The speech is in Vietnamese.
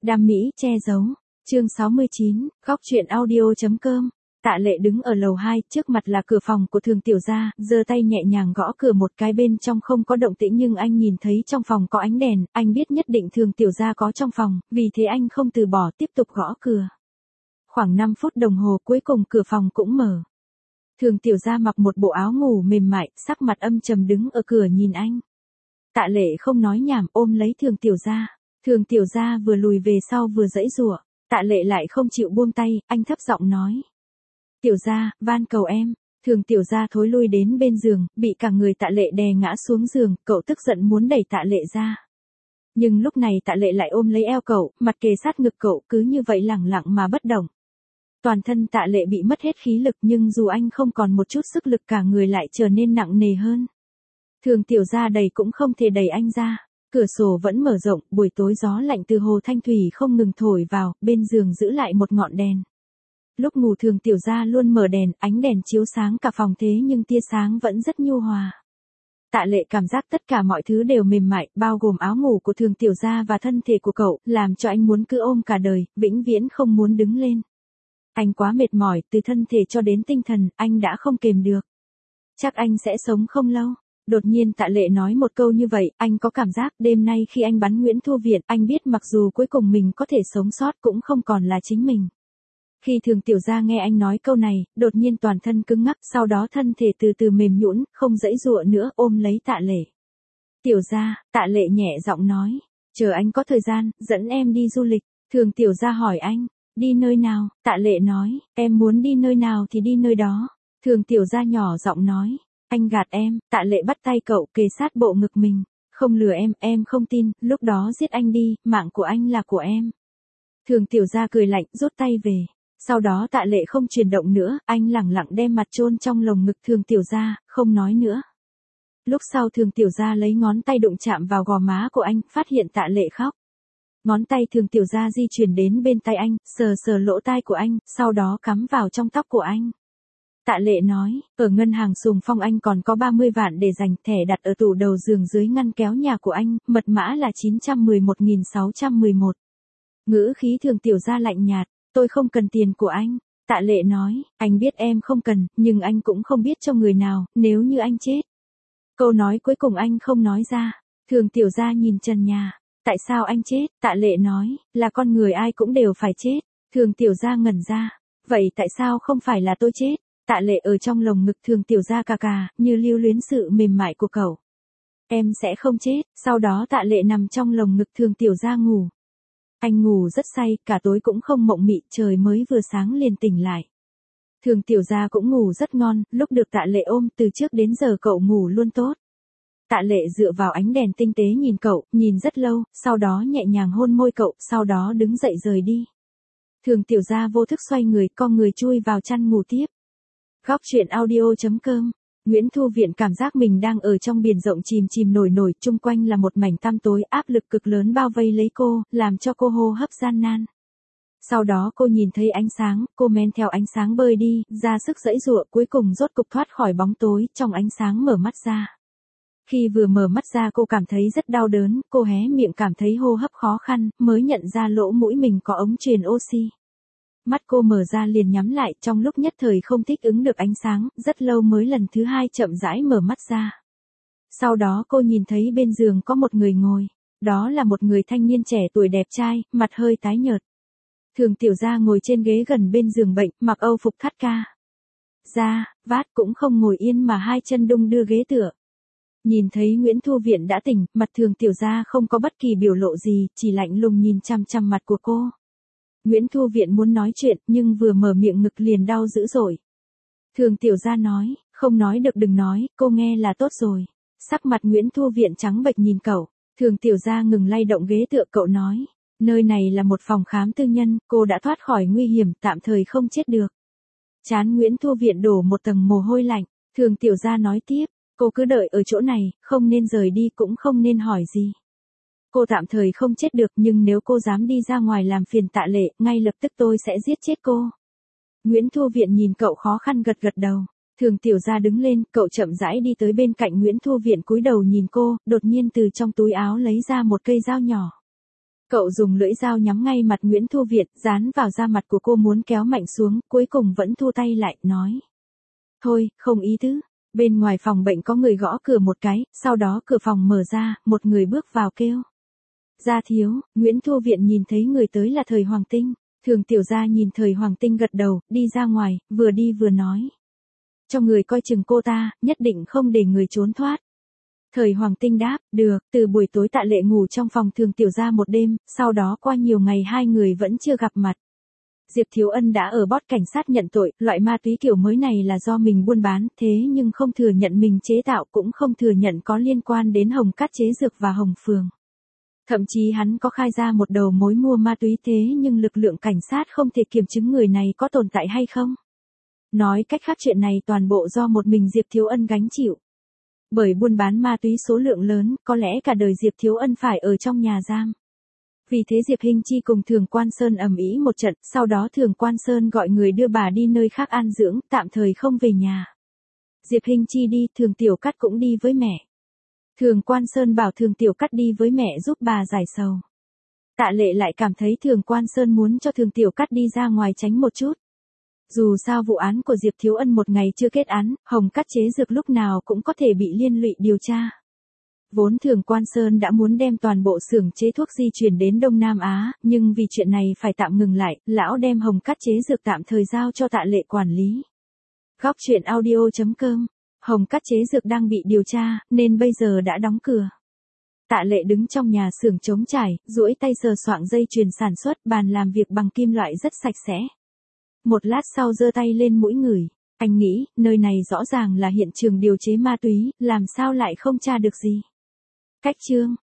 Đam mỹ che giấu. Chương 69, góc truyện audio.com. Tạ Lệ đứng ở lầu 2, trước mặt là cửa phòng của Thường tiểu gia, giơ tay nhẹ nhàng gõ cửa một cái, bên trong không có động tĩnh nhưng anh nhìn thấy trong phòng có ánh đèn, anh biết nhất định Thường tiểu gia có trong phòng, vì thế anh không từ bỏ, tiếp tục gõ cửa. Khoảng 5 phút đồng hồ cuối cùng cửa phòng cũng mở. Thường tiểu gia mặc một bộ áo ngủ mềm mại, sắc mặt âm trầm đứng ở cửa nhìn anh. Tạ Lệ không nói nhảm, ôm lấy Thường tiểu gia. Thường tiểu gia vừa lùi về sau vừa giãy giụa. Tạ Lệ lại không chịu buông tay, anh thấp giọng nói. Tiểu gia, van cầu em. Thường tiểu gia thối lui đến bên giường, bị cả người Tạ Lệ đè ngã xuống giường, cậu tức giận muốn đẩy Tạ Lệ ra. Nhưng lúc này Tạ Lệ lại ôm lấy eo cậu, mặt kề sát ngực cậu, cứ như vậy lẳng lặng mà bất động. Toàn thân Tạ Lệ bị mất hết khí lực, nhưng dù anh không còn một chút sức lực, cả người lại trở nên nặng nề hơn. Thường tiểu gia đẩy cũng không thể đẩy anh ra. Cửa sổ vẫn mở rộng, buổi tối gió lạnh từ hồ Thanh Thủy không ngừng thổi vào, bên giường giữ lại một ngọn đèn. Lúc ngủ Thường tiểu gia luôn mở đèn, ánh đèn chiếu sáng cả phòng, thế nhưng tia sáng vẫn rất nhu hòa. Tạ Lệ cảm giác tất cả mọi thứ đều mềm mại, bao gồm áo ngủ của Thường tiểu gia và thân thể của cậu, làm cho anh muốn cứ ôm cả đời, vĩnh viễn không muốn đứng lên. Anh quá mệt mỏi, từ thân thể cho đến tinh thần, anh đã không kềm được. Chắc anh sẽ sống không lâu. Đột nhiên Tạ Lệ nói một câu như vậy, anh có cảm giác đêm nay khi anh bắn Nguyễn Thu Viện, anh biết mặc dù cuối cùng mình có thể sống sót cũng không còn là chính mình. Khi Thường tiểu gia nghe anh nói câu này, đột nhiên toàn thân cứng ngắc, sau đó thân thể từ từ mềm nhũn, không giãy giụa nữa, ôm lấy Tạ Lệ. Tiểu gia, Tạ Lệ nhẹ giọng nói, chờ anh có thời gian, dẫn em đi du lịch. Thường tiểu gia hỏi anh, đi nơi nào? Tạ Lệ nói, em muốn đi nơi nào thì đi nơi đó. Thường tiểu gia nhỏ giọng nói, anh gạt em. Tạ Lệ bắt tay cậu, kề sát bộ ngực mình. Không lừa em không tin, lúc đó giết anh đi, mạng của anh là của em. Thường tiểu gia cười lạnh, rút tay về. Sau đó Tạ Lệ không chuyển động nữa, anh lẳng lặng đem mặt chôn trong lồng ngực Thường tiểu gia, không nói nữa. Lúc sau Thường tiểu gia lấy ngón tay đụng chạm vào gò má của anh, phát hiện Tạ Lệ khóc. Ngón tay Thường tiểu gia di chuyển đến bên tai anh, sờ sờ lỗ tai của anh, sau đó cắm vào trong tóc của anh. Tạ Lệ nói, ở ngân hàng Sùng Phong anh còn có 30 vạn để dành, thẻ đặt ở tủ đầu giường dưới ngăn kéo nhà của anh, mật mã là 911.611. Ngữ khí Thường tiểu gia lạnh nhạt, tôi không cần tiền của anh. Tạ Lệ nói, anh biết em không cần, nhưng anh cũng không biết cho người nào, nếu như anh chết. Câu nói cuối cùng anh không nói ra. Thường tiểu gia nhìn trần nhà. Tại sao anh chết? Tạ Lệ nói, là con người ai cũng đều phải chết. Thường tiểu gia ngẩn ra. Vậy tại sao không phải là tôi chết? Tạ Lệ ở trong lồng ngực Thường tiểu gia cà cà, như lưu luyến sự mềm mại của cậu. Em sẽ không chết. Sau đó Tạ Lệ nằm trong lồng ngực Thường tiểu gia ngủ. Anh ngủ rất say, cả tối cũng không mộng mị, trời mới vừa sáng liền tỉnh lại. Thường tiểu gia cũng ngủ rất ngon, lúc được Tạ Lệ ôm, từ trước đến giờ cậu ngủ luôn tốt. Tạ Lệ dựa vào ánh đèn tinh tế nhìn cậu, nhìn rất lâu, sau đó nhẹ nhàng hôn môi cậu, sau đó đứng dậy rời đi. Thường tiểu gia vô thức xoay người, con người chui vào chăn ngủ tiếp. Góc truyện audio.com. Nguyễn Thu Viện cảm giác mình đang ở trong biển rộng chìm nổi nổi, chung quanh là một mảnh tăm tối, áp lực cực lớn bao vây lấy cô, làm cho cô hô hấp gian nan. Sau đó cô nhìn thấy ánh sáng, cô men theo ánh sáng bơi đi, ra sức giãy giụa, cuối cùng rốt cục thoát khỏi bóng tối, trong ánh sáng mở mắt ra. Khi vừa mở mắt ra cô cảm thấy rất đau đớn, cô hé miệng cảm thấy hô hấp khó khăn, mới nhận ra lỗ mũi mình có ống truyền oxy. Mắt cô mở ra liền nhắm lại, trong lúc nhất thời không thích ứng được ánh sáng, rất lâu mới lần thứ hai chậm rãi mở mắt ra. Sau đó cô nhìn thấy bên giường có một người ngồi, đó là một người thanh niên trẻ tuổi đẹp trai, mặt hơi tái nhợt. Thường tiểu gia ngồi trên ghế gần bên giường bệnh, mặc âu phục thắt ca. Da, vát cũng không ngồi yên mà hai chân đung đưa ghế tựa. Nhìn thấy Nguyễn Thu Viện đã tỉnh, mặt Thường tiểu gia không có bất kỳ biểu lộ gì, chỉ lạnh lùng nhìn chằm chằm mặt của cô. Nguyễn Thu Viện muốn nói chuyện, nhưng vừa mở miệng ngực liền đau dữ dội. Thường tiểu gia nói, không nói được đừng nói, cô nghe là tốt rồi. Sắc mặt Nguyễn Thu Viện trắng bệch nhìn cậu. Thường tiểu gia ngừng lay động ghế tựa, cậu nói, nơi này là một phòng khám tư nhân, cô đã thoát khỏi nguy hiểm, tạm thời không chết được. Trán Nguyễn Thu Viện đổ một tầng mồ hôi lạnh. Thường tiểu gia nói tiếp, cô cứ đợi ở chỗ này, không nên rời đi cũng không nên hỏi gì. Cô tạm thời không chết được, nhưng nếu cô dám đi ra ngoài làm phiền Tạ Lệ, ngay lập tức tôi sẽ giết chết cô. Nguyễn Thu Viện nhìn cậu khó khăn gật gật đầu. Thường tiểu gia đứng lên, cậu chậm rãi đi tới bên cạnh Nguyễn Thu Viện cúi đầu nhìn cô, đột nhiên từ trong túi áo lấy ra một cây dao nhỏ. Cậu dùng lưỡi dao nhắm ngay mặt Nguyễn Thu Việt, dán vào da mặt của cô muốn kéo mạnh xuống, cuối cùng vẫn thu tay lại, nói. Thôi, không ý tứ. Bên ngoài phòng bệnh có người gõ cửa một cái, sau đó cửa phòng mở ra, một người bước vào kêu. Gia thiếu, Nguyễn Thu Viện nhìn thấy người tới là Thời Hoàng Tinh. Thường tiểu gia nhìn Thời Hoàng Tinh gật đầu, đi ra ngoài, vừa đi vừa nói. Cho người coi chừng cô ta, nhất định không để người trốn thoát. Thời Hoàng Tinh đáp, được, từ buổi tối Tạ Lệ ngủ trong phòng Thường tiểu gia một đêm, sau đó qua nhiều ngày hai người vẫn chưa gặp mặt. Diệp Thiếu Ân đã ở bót cảnh sát nhận tội, loại ma túy kiểu mới này là do mình buôn bán, thế nhưng không thừa nhận mình chế tạo, cũng không thừa nhận có liên quan đến Hồng Cát chế dược và Hồng Phường. Thậm chí hắn có khai ra một đầu mối mua ma túy, thế nhưng lực lượng cảnh sát không thể kiểm chứng người này có tồn tại hay không. Nói cách khác, chuyện này toàn bộ do một mình Diệp Thiếu Ân gánh chịu. Bởi buôn bán ma túy số lượng lớn, có lẽ cả đời Diệp Thiếu Ân phải ở trong nhà giam. Vì thế Diệp Hinh Chi cùng Thường Quan Sơn ầm ĩ một trận, sau đó Thường Quan Sơn gọi người đưa bà đi nơi khác an dưỡng, tạm thời không về nhà. Diệp Hinh Chi đi, Thường Tiểu Cát cũng đi với mẹ. Thường Quan Sơn bảo Thường Tiểu Cát đi với mẹ giúp bà giải sầu. Tạ Lệ lại cảm thấy Thường Quan Sơn muốn cho Thường Tiểu Cát đi ra ngoài tránh một chút. Dù sao vụ án của Diệp Thiếu Ân một ngày chưa kết án, Hồng Cát chế dược lúc nào cũng có thể bị liên lụy điều tra. Vốn Thường Quan Sơn đã muốn đem toàn bộ xưởng chế thuốc di chuyển đến Đông Nam Á, nhưng vì chuyện này phải tạm ngừng lại, lão đem Hồng Cát chế dược tạm thời giao cho Tạ Lệ quản lý. Góc truyện audio.com. Hồng Cát chế dược đang bị điều tra, nên bây giờ đã đóng cửa. Tạ Lệ đứng trong nhà xưởng trống trải, duỗi tay sờ soạng dây chuyền sản xuất, bàn làm việc bằng kim loại rất sạch sẽ. Một lát sau giơ tay lên mũi ngửi, anh nghĩ, nơi này rõ ràng là hiện trường điều chế ma túy, làm sao lại không tra được gì. Cách chương